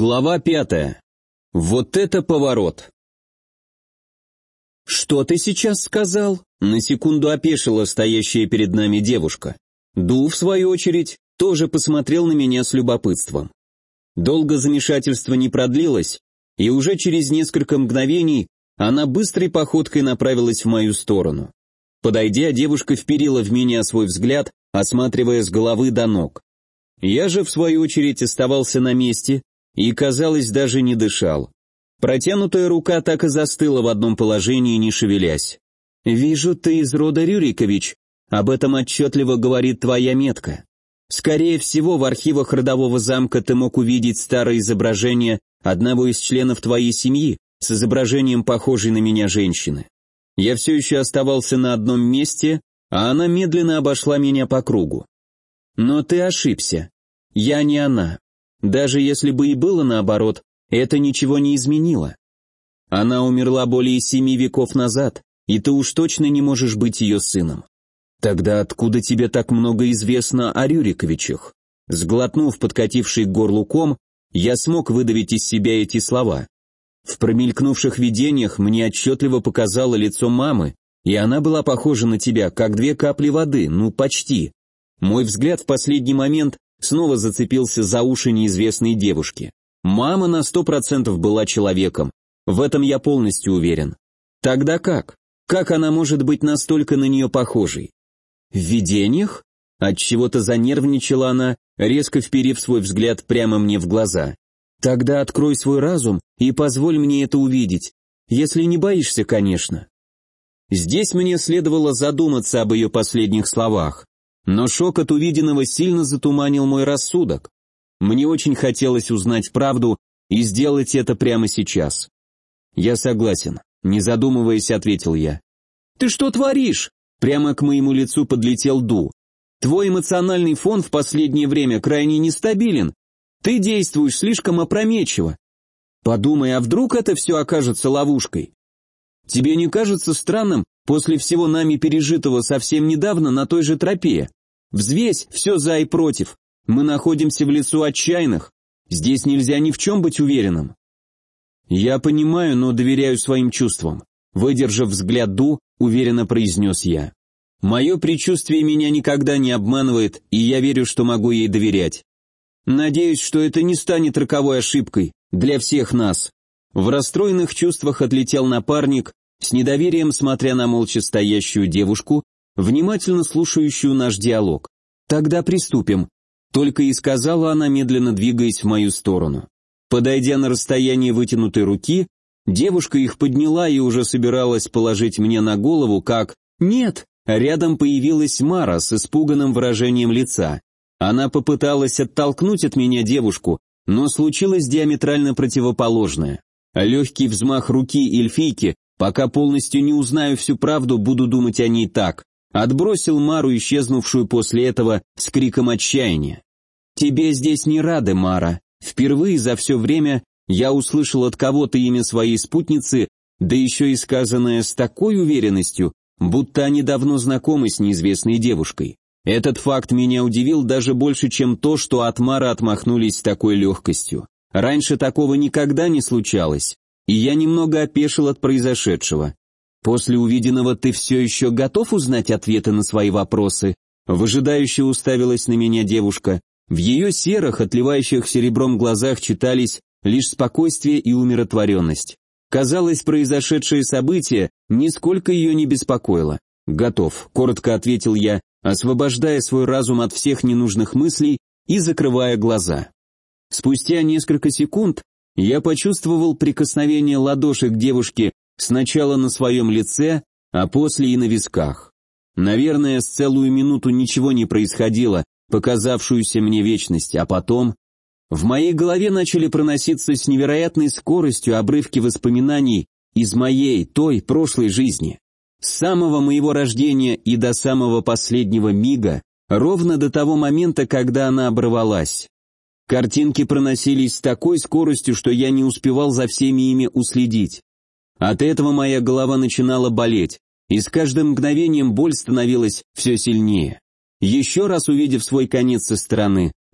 Глава 5. Вот это поворот. «Что ты сейчас сказал?» На секунду опешила стоящая перед нами девушка. Ду, в свою очередь, тоже посмотрел на меня с любопытством. Долго замешательство не продлилось, и уже через несколько мгновений она быстрой походкой направилась в мою сторону. Подойдя, девушка вперила в меня свой взгляд, осматривая с головы до ног. Я же, в свою очередь, оставался на месте и, казалось, даже не дышал. Протянутая рука так и застыла в одном положении, не шевелясь. «Вижу, ты из рода Рюрикович. Об этом отчетливо говорит твоя метка. Скорее всего, в архивах родового замка ты мог увидеть старое изображение одного из членов твоей семьи с изображением похожей на меня женщины. Я все еще оставался на одном месте, а она медленно обошла меня по кругу. Но ты ошибся. Я не она. Даже если бы и было наоборот, это ничего не изменило. Она умерла более 7 веков назад, и ты уж точно не можешь быть ее сыном. Тогда откуда тебе так много известно о Рюриковичах?» Сглотнув подкативший к горлу ком, я смог выдавить из себя эти слова. В промелькнувших видениях мне отчетливо показало лицо мамы, и она была похожа на тебя, как 2 капли воды, ну почти. Мой взгляд в последний момент снова зацепился за уши неизвестной девушки. Мама на 100% была человеком, в этом я полностью уверен. Тогда как? Как она может быть настолько на нее похожей? В видениях? Отчего-то занервничала она, резко вперив свой взгляд прямо мне в глаза. Тогда открой свой разум и позволь мне это увидеть, если не боишься, конечно. Здесь мне следовало задуматься об ее последних словах. Но шок от увиденного сильно затуманил мой рассудок. Мне очень хотелось узнать правду и сделать это прямо сейчас. «Я согласен», — не задумываясь, ответил я. «Ты что творишь?» Прямо к моему лицу подлетел Ду. «Твой эмоциональный фон в последнее время крайне нестабилен. Ты действуешь слишком опрометчиво. Подумай, а вдруг это все окажется ловушкой? Тебе не кажется странным после всего нами пережитого совсем недавно на той же тропе? Взвесь все за и против. Мы находимся в лесу отчаянных. Здесь нельзя ни в чем быть уверенным». «Я понимаю, но доверяю своим чувствам», — выдержав взгляд Ду, уверенно произнес я. «Мое предчувствие меня никогда не обманывает, и я верю, что могу ей доверять. Надеюсь, что это не станет роковой ошибкой для всех нас». В расстроенных чувствах отлетел напарник, с недоверием смотря на молча стоящую девушку, внимательно слушающую наш диалог. «Тогда приступим», — только и сказала она, медленно двигаясь в мою сторону. Подойдя на расстояние вытянутой руки, девушка их подняла и уже собиралась положить мне на голову, как «нет». Рядом появилась Мара с испуганным выражением лица. Она попыталась оттолкнуть от меня девушку, но случилось диаметрально противоположное. Легкий взмах руки эльфийки, пока полностью не узнаю всю правду, буду думать о ней так, отбросил Мару, исчезнувшую после этого с криком отчаяния. «Тебе здесь не рады, Мара». Впервые за все время я услышал от кого-то имя своей спутницы, да еще и сказанное с такой уверенностью, будто они давно знакомы с неизвестной девушкой. Этот факт меня удивил даже больше, чем то, что от Мары отмахнулись с такой легкостью. Раньше такого никогда не случалось, и я немного опешил от произошедшего. «После увиденного ты все еще готов узнать ответы на свои вопросы?» Выжидающе уставилась на меня девушка. В ее серых, отливающих серебром глазах читались лишь спокойствие и умиротворенность. Казалось, произошедшее событие нисколько ее не беспокоило. «Готов», — коротко ответил я, освобождая свой разум от всех ненужных мыслей и закрывая глаза. Спустя несколько секунд я почувствовал прикосновение ладошек девушки сначала на своем лице, а после и на висках. Наверное, с целую минуту ничего не происходило, показавшуюся мне вечность, а потом в моей голове начали проноситься с невероятной скоростью обрывки воспоминаний из моей, той, прошлой жизни. С самого моего рождения и до самого последнего мига, ровно до того момента, когда она оборвалась. Картинки проносились с такой скоростью, что я не успевал за всеми ими уследить. От этого моя голова начинала болеть, и с каждым мгновением боль становилась все сильнее. Еще раз увидев свой конец со стороны,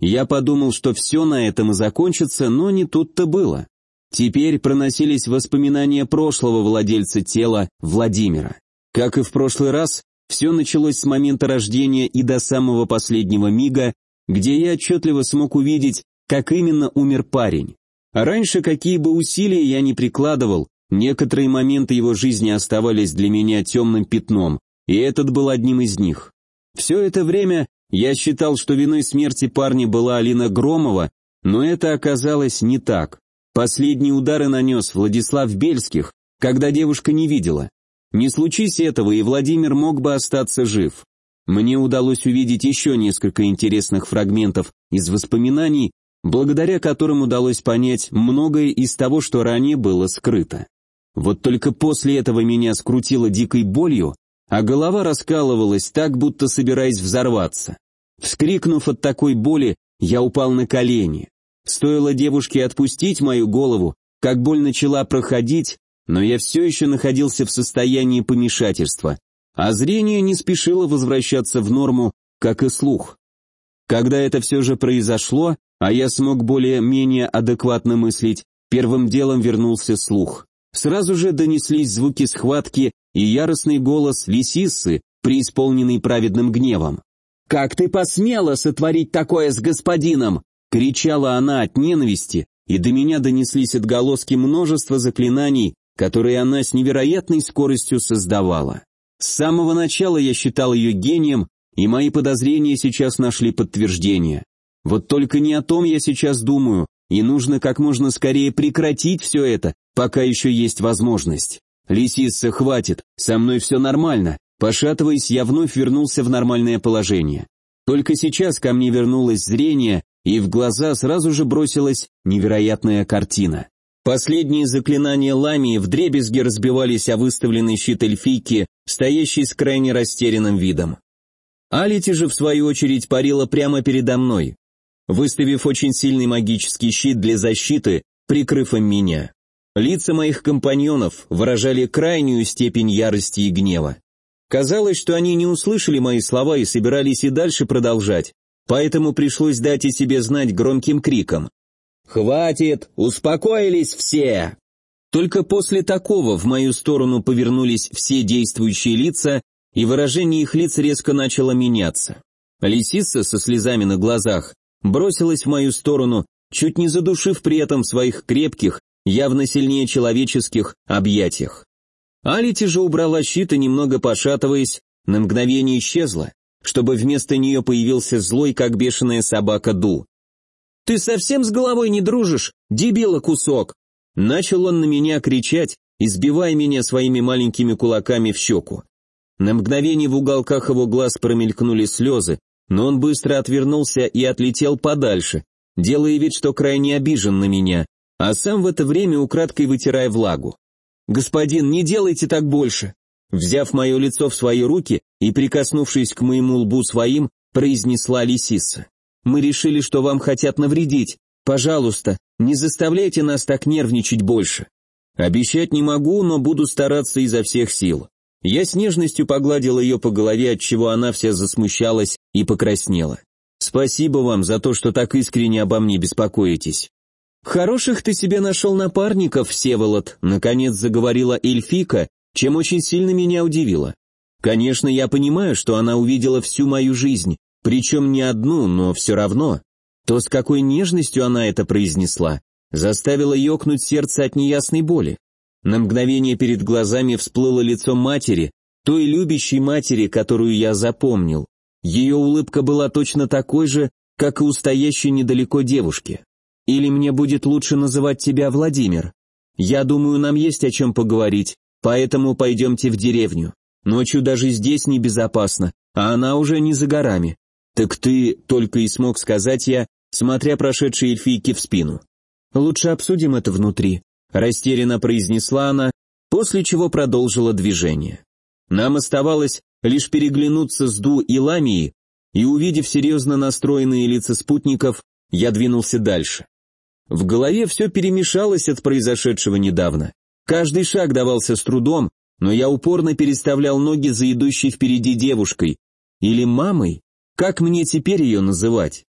Я подумал, что все на этом и закончится, но не тут-то было. Теперь проносились воспоминания прошлого владельца тела, Владимира. Как и в прошлый раз, все началось с момента рождения и до самого последнего мига, где я отчетливо смог увидеть, как именно умер парень. А раньше, какие бы усилия я ни прикладывал, некоторые моменты его жизни оставались для меня темным пятном, и этот был одним из них. Все это время я считал, что виной смерти парня была Алина Громова, но это оказалось не так. Последние удары нанес Владислав Бельских, когда девушка не видела. Не случись этого, и Владимир мог бы остаться жив. Мне удалось увидеть еще несколько интересных фрагментов из воспоминаний, благодаря которым удалось понять многое из того, что ранее было скрыто. Вот только после этого меня скрутило дикой болью, а голова раскалывалась так, будто собираясь взорваться. Вскрикнув от такой боли, я упал на колени. Стоило девушке отпустить мою голову, как боль начала проходить, но я все еще находился в состоянии помешательства, а зрение не спешило возвращаться в норму, как и слух. Когда это все же произошло, а я смог более-менее адекватно мыслить, первым делом вернулся слух. Сразу же донеслись звуки схватки и яростный голос Лисиссы, преисполненный праведным гневом. «Как ты посмела сотворить такое с господином?» — кричала она от ненависти, и до меня донеслись отголоски множества заклинаний, которые она с невероятной скоростью создавала. С самого начала я считал ее гением, и мои подозрения сейчас нашли подтверждение. Вот только не о том я сейчас думаю, и нужно как можно скорее прекратить все это, пока еще есть возможность. «Лисисса, хватит, со мной все нормально». Пошатываясь, я вновь вернулся в нормальное положение. Только сейчас ко мне вернулось зрение, и в глаза сразу же бросилась невероятная картина. Последние заклинания Ламии вдребезги разбивались о выставленный щит эльфийки, стоящий с крайне растерянным видом. Алити же, в свою очередь, парила прямо передо мной, выставив очень сильный магический щит для защиты, прикрыв им меня. Лица моих компаньонов выражали крайнюю степень ярости и гнева. Казалось, что они не услышали мои слова и собирались и дальше продолжать, поэтому пришлось дать о себе знать громким криком. «Хватит! Успокоились все!» Только после такого в мою сторону повернулись все действующие лица, и выражение их лиц резко начало меняться. Лисисса со слезами на глазах бросилась в мою сторону, чуть не задушив при этом в своих крепких, явно сильнее человеческих, объятиях. Алити же убрала щит и, немного пошатываясь, на мгновение исчезла, чтобы вместо нее появился злой, как бешеная собака, Ду. «Ты совсем с головой не дружишь, дебила кусок!» Начал он на меня кричать, избивая меня своими маленькими кулаками в щеку. На мгновение в уголках его глаз промелькнули слезы, но он быстро отвернулся и отлетел подальше, делая вид, что крайне обижен на меня, а сам в это время украдкой вытирая влагу. «Господин, не делайте так больше!» Взяв мое лицо в свои руки и прикоснувшись к моему лбу своим, произнесла Лисисса. «Мы решили, что вам хотят навредить. Пожалуйста, не заставляйте нас так нервничать больше». «Обещать не могу, но буду стараться изо всех сил». Я с нежностью погладил ее по голове, отчего она вся засмущалась и покраснела. «Спасибо вам за то, что так искренне обо мне беспокоитесь». «Хороших ты себе нашел напарников, Всеволод», — наконец заговорила эльфийка, чем очень сильно меня удивило. Конечно, я понимаю, что она увидела всю мою жизнь, причем не одну, но все равно. То, с какой нежностью она это произнесла, заставило ёкнуть сердце от неясной боли. На мгновение перед глазами всплыло лицо матери, той любящей матери, которую я запомнил. Ее улыбка была точно такой же, как и у стоящей недалеко девушки. «Или мне будет лучше называть тебя Владимир? Я думаю, нам есть о чем поговорить, поэтому пойдемте в деревню. Ночью даже здесь небезопасно, а она уже не за горами». «Так ты...» — только и смог сказать я, смотря прошедшей эльфийке в спину. «Лучше обсудим это внутри», — растерянно произнесла она, после чего продолжила движение. Нам оставалось лишь переглянуться с Ду и Ламией, и, увидев серьезно настроенные лица спутников, я двинулся дальше. В голове все перемешалось от произошедшего недавно. Каждый шаг давался с трудом, но я упорно переставлял ноги за идущей впереди девушкой. Или мамой? Как мне теперь ее называть?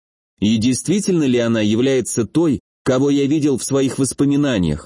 И действительно ли она является той, кого я видел в своих воспоминаниях?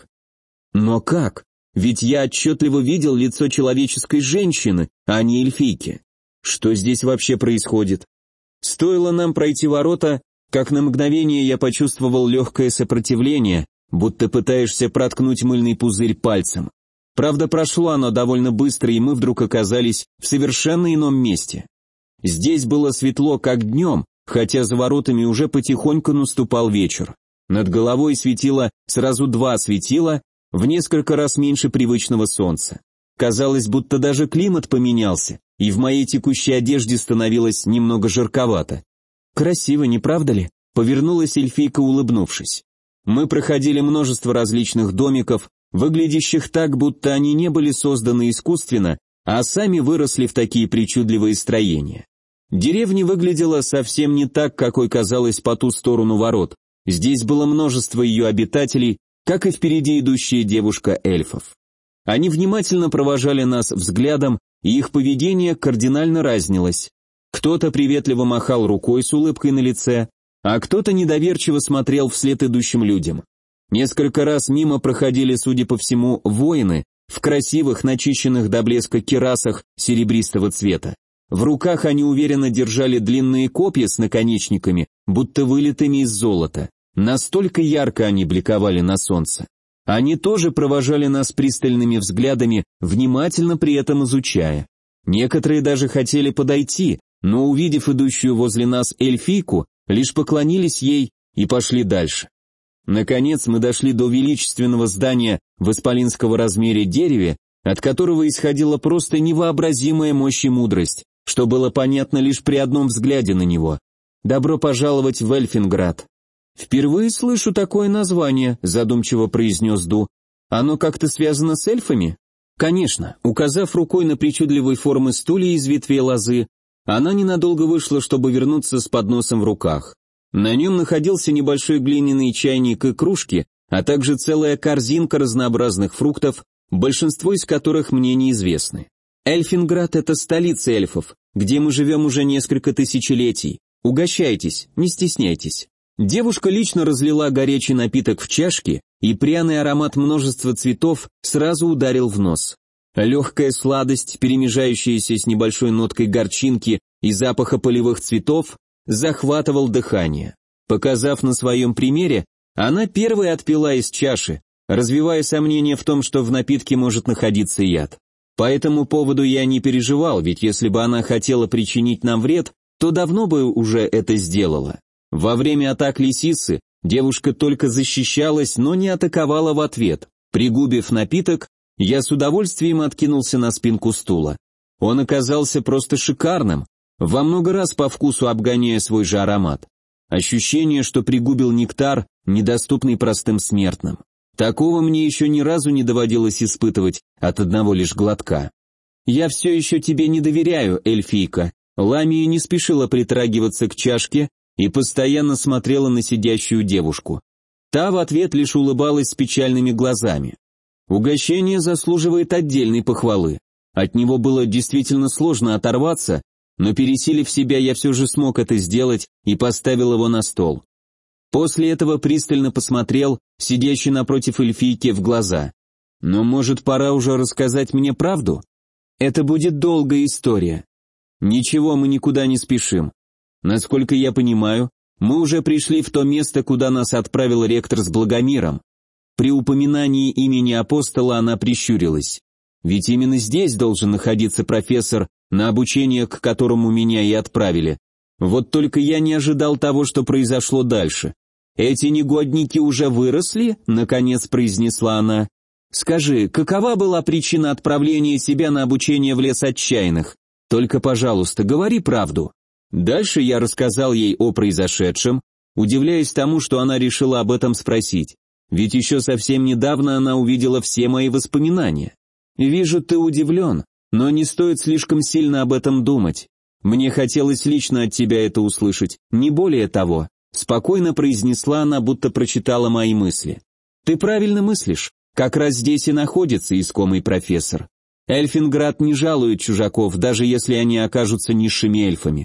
Но как? Ведь я отчетливо видел лицо человеческой женщины, а не эльфийки. Что здесь вообще происходит? Стоило нам пройти ворота, как на мгновение я почувствовал легкое сопротивление, будто пытаешься проткнуть мыльный пузырь пальцем. Правда, прошло оно довольно быстро, и мы вдруг оказались в совершенно ином месте. Здесь было светло, как днем, хотя за воротами уже потихоньку наступал вечер. Над головой светило сразу 2 светила, в несколько раз меньше привычного солнца. Казалось, будто даже климат поменялся, и в моей текущей одежде становилось немного жарковато. «Красиво, не правда ли?» — повернулась эльфийка, улыбнувшись. Мы проходили множество различных домиков, выглядящих так, будто они не были созданы искусственно, а сами выросли в такие причудливые строения. Деревня выглядела совсем не так, какой казалось по ту сторону ворот. Здесь было множество ее обитателей, как и впереди идущая девушка эльфов. Они внимательно провожали нас взглядом, и их поведение кардинально разнилось. Кто-то приветливо махал рукой с улыбкой на лице, а кто-то недоверчиво смотрел вслед идущим людям. Несколько раз мимо проходили, судя по всему, воины в красивых, начищенных до блеска кирасах серебристого цвета. В руках они уверенно держали длинные копья с наконечниками, будто вылитыми из золота. Настолько ярко они бликовали на солнце. Они тоже провожали нас пристальными взглядами, внимательно при этом изучая. Некоторые даже хотели подойти, но, увидев идущую возле нас эльфийку, лишь поклонились ей и пошли дальше. Наконец мы дошли до величественного здания в исполинского размере дереве, от которого исходила просто невообразимая мощь и мудрость, что было понятно лишь при одном взгляде на него. «Добро пожаловать в Эльфинград». «Впервые слышу такое название», — задумчиво произнес Ду. «Оно как-то связано с эльфами?» «Конечно». Указав рукой на причудливой формы стулья из ветвей лозы, она ненадолго вышла, чтобы вернуться с подносом в руках. На нем находился небольшой глиняный чайник и кружки, а также целая корзинка разнообразных фруктов, большинство из которых мне неизвестны. Эльфинград — это столица эльфов, где мы живем уже несколько тысячелетий. Угощайтесь, не стесняйтесь. Девушка лично разлила горячий напиток в чашки, и пряный аромат множества цветов сразу ударил в нос. Легкая сладость, перемежающаяся с небольшой ноткой горчинки и запаха полевых цветов, захватывал дыхание. Показав на своем примере, она первой отпила из чаши, развивая сомнения в том, что в напитке может находиться яд. По этому поводу я не переживал, ведь если бы она хотела причинить нам вред, то давно бы уже это сделала. Во время атак лисицы девушка только защищалась, но не атаковала в ответ. Пригубив напиток, я с удовольствием откинулся на спинку стула. Он оказался просто шикарным, во много раз по вкусу обгоняя свой же аромат. Ощущение, что пригубил нектар, недоступный простым смертным. Такого мне еще ни разу не доводилось испытывать от одного лишь глотка. «Я все еще тебе не доверяю, эльфийка». Ламия не спешила притрагиваться к чашке и постоянно смотрела на сидящую девушку. Та в ответ лишь улыбалась с печальными глазами. Угощение заслуживает отдельной похвалы. От него было действительно сложно оторваться, но пересилив себя, я все же смог это сделать и поставил его на стол. После этого пристально посмотрел сидящий напротив эльфийки в глаза. «Но, может, пора уже рассказать мне правду? Это будет долгая история». «Ничего, мы никуда не спешим. Насколько я понимаю, мы уже пришли в то место, куда нас отправил ректор с Благомиром». При упоминании имени апостола она прищурилась. «Ведь именно здесь должен находиться профессор, на обучение к которому меня и отправили. Вот только я не ожидал того, что произошло дальше. Эти негодники уже выросли?» — наконец произнесла она. «Скажи, какова была причина отправления себя на обучение в лес отчаянных? Только, пожалуйста, говори правду». Дальше я рассказал ей о произошедшем, удивляясь тому, что она решила об этом спросить. Ведь еще совсем недавно она увидела все мои воспоминания. «Вижу, ты удивлен, но не стоит слишком сильно об этом думать. Мне хотелось лично от тебя это услышать, не более того», спокойно произнесла она, будто прочитала мои мысли. «Ты правильно мыслишь, как раз здесь и находится искомый профессор. Эльфинград не жалует чужаков, даже если они окажутся низшими эльфами.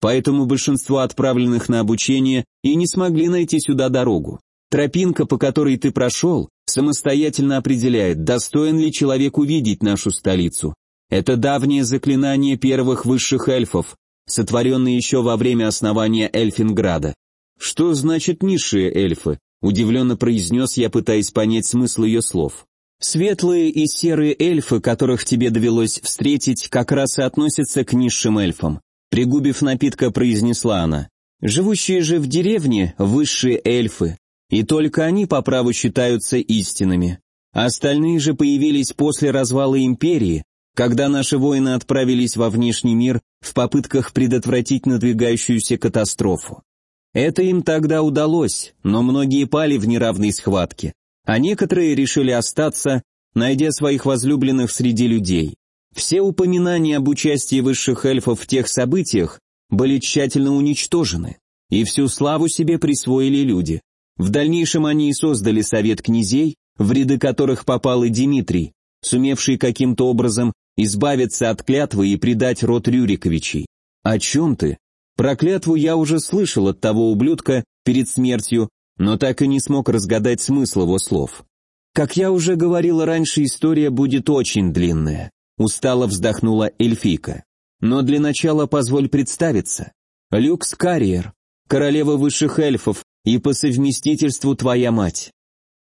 поэтому большинство отправленных на обучение и не смогли найти сюда дорогу. Тропинка, по которой ты прошел, самостоятельно определяет, достоин ли человек увидеть нашу столицу. Это давнее заклинание первых высших эльфов, сотворенное еще во время основания Эльфинграда. Что значит низшие эльфы? Удивленно произнес я, пытаясь понять смысл ее слов. Светлые и серые эльфы, которых тебе довелось встретить, как раз и относятся к низшим эльфам. Пригубив напитка, произнесла она. Живущие же в деревне – высшие эльфы, и только они по праву считаются истинными. Остальные же появились после развала империи, когда наши воины отправились во внешний мир в попытках предотвратить надвигающуюся катастрофу. Это им тогда удалось, но многие пали в неравной схватке, а некоторые решили остаться, найдя своих возлюбленных среди людей. Все упоминания об участии высших эльфов в тех событиях были тщательно уничтожены, и всю славу себе присвоили люди. В дальнейшем они и создали совет князей, в ряды которых попал и Дмитрий, сумевший каким-то образом избавиться от клятвы и предать род Рюриковичей. О чем ты? Про клятву я уже слышал от того ублюдка перед смертью, но так и не смог разгадать смысл его слов. Как я уже говорила раньше, история будет очень длинная. Устало вздохнула эльфийка. Но для начала позволь представиться. Люкс Карриер, королева высших эльфов, и по совместительству твоя мать.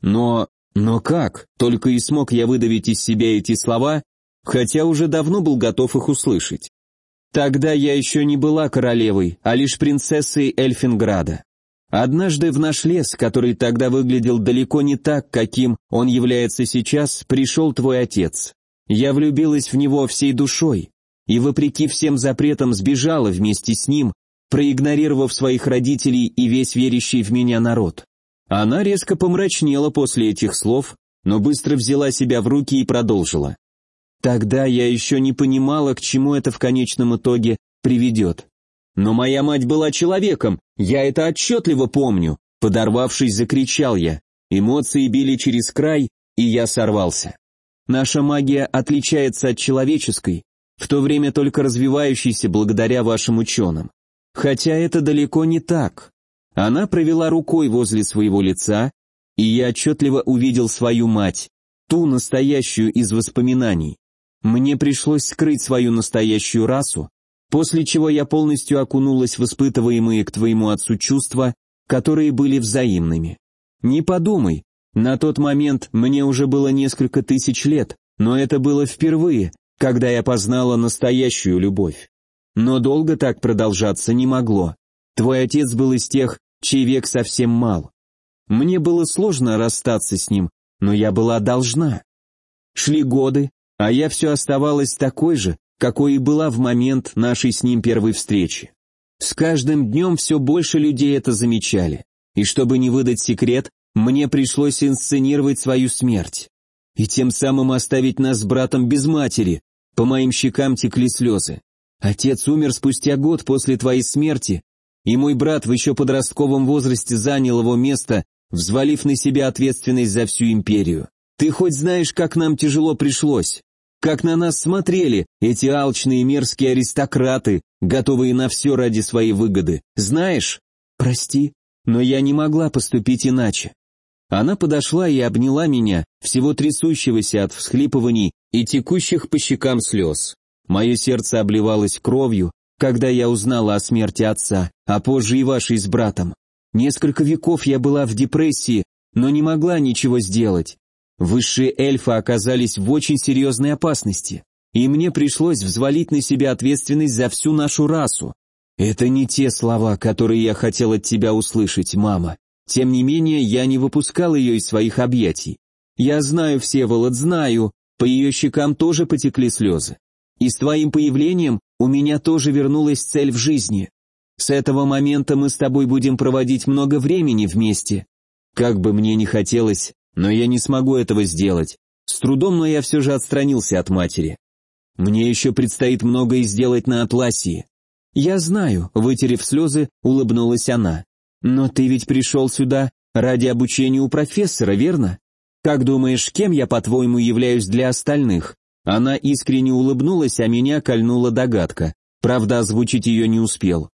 Но как? Только и смог я выдавить из себя эти слова, хотя уже давно был готов их услышать. Тогда я еще не была королевой, а лишь принцессой Эльфинграда. Однажды в наш лес, который тогда выглядел далеко не так, каким он является сейчас, пришел твой отец. Я влюбилась в него всей душой, и вопреки всем запретам сбежала вместе с ним, проигнорировав своих родителей и весь верящий в меня народ. Она резко помрачнела после этих слов, но быстро взяла себя в руки и продолжила. Тогда я еще не понимала, к чему это в конечном итоге приведет. Но моя мать была человеком, я это отчетливо помню. Подорвавшись, закричал я. Эмоции били через край, и я сорвался. Наша магия отличается от человеческой, в то время только развивающейся благодаря вашим ученым. Хотя это далеко не так. Она провела рукой возле своего лица, и я отчетливо увидел свою мать, ту настоящую из воспоминаний. Мне пришлось скрыть свою настоящую расу, после чего я полностью окунулась в испытываемые к твоему отцу чувства, которые были взаимными. Не подумай, на тот момент мне уже было несколько тысяч лет, но это было впервые, когда я познала настоящую любовь. Но долго так продолжаться не могло. Твой отец был из тех, чей век совсем мал. Мне было сложно расстаться с ним, но я была должна. Шли годы, а я все оставалась такой же, какой и была в момент нашей с ним первой встречи. С каждым днем все больше людей это замечали, и чтобы не выдать секрет, мне пришлось инсценировать свою смерть. И тем самым оставить нас с братом без матери. По моим щекам текли слезы. Отец умер спустя год после твоей смерти, и мой брат в еще подростковом возрасте занял его место, взвалив на себя ответственность за всю империю. Ты хоть знаешь, как нам тяжело пришлось? Как на нас смотрели эти алчные мерзкие аристократы, готовые на все ради своей выгоды? Знаешь? Прости, но я не могла поступить иначе. Она подошла и обняла меня, всего трясущегося от всхлипываний и текущих по щекам слез. Мое сердце обливалось кровью, когда я узнала о смерти отца, а позже и вашей с братом. Несколько веков я была в депрессии, но не могла ничего сделать. Высшие эльфы оказались в очень серьезной опасности, и мне пришлось взвалить на себя ответственность за всю нашу расу. Это не те слова, которые я хотел от тебя услышать, мама. Тем не менее, я не выпускал ее из своих объятий. Я знаю, Всеволод, знаю, по ее щекам тоже потекли слезы. И с твоим появлением у меня тоже вернулась цель в жизни. С этого момента мы с тобой будем проводить много времени вместе. Как бы мне ни хотелось, но я не смогу этого сделать. С трудом, но я все же отстранился от матери. Мне еще предстоит многое сделать на Атласии. Я знаю, вытерев слезы, улыбнулась она. Но ты ведь пришел сюда ради обучения у профессора, верно? Как думаешь, кем я, по-твоему, являюсь для остальных? Она искренне улыбнулась, а меня кольнула догадка. Правда, озвучить ее не успел.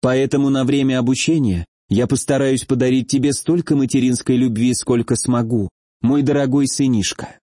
Поэтому на время обучения я постараюсь подарить тебе столько материнской любви, сколько смогу, мой дорогой сынишка».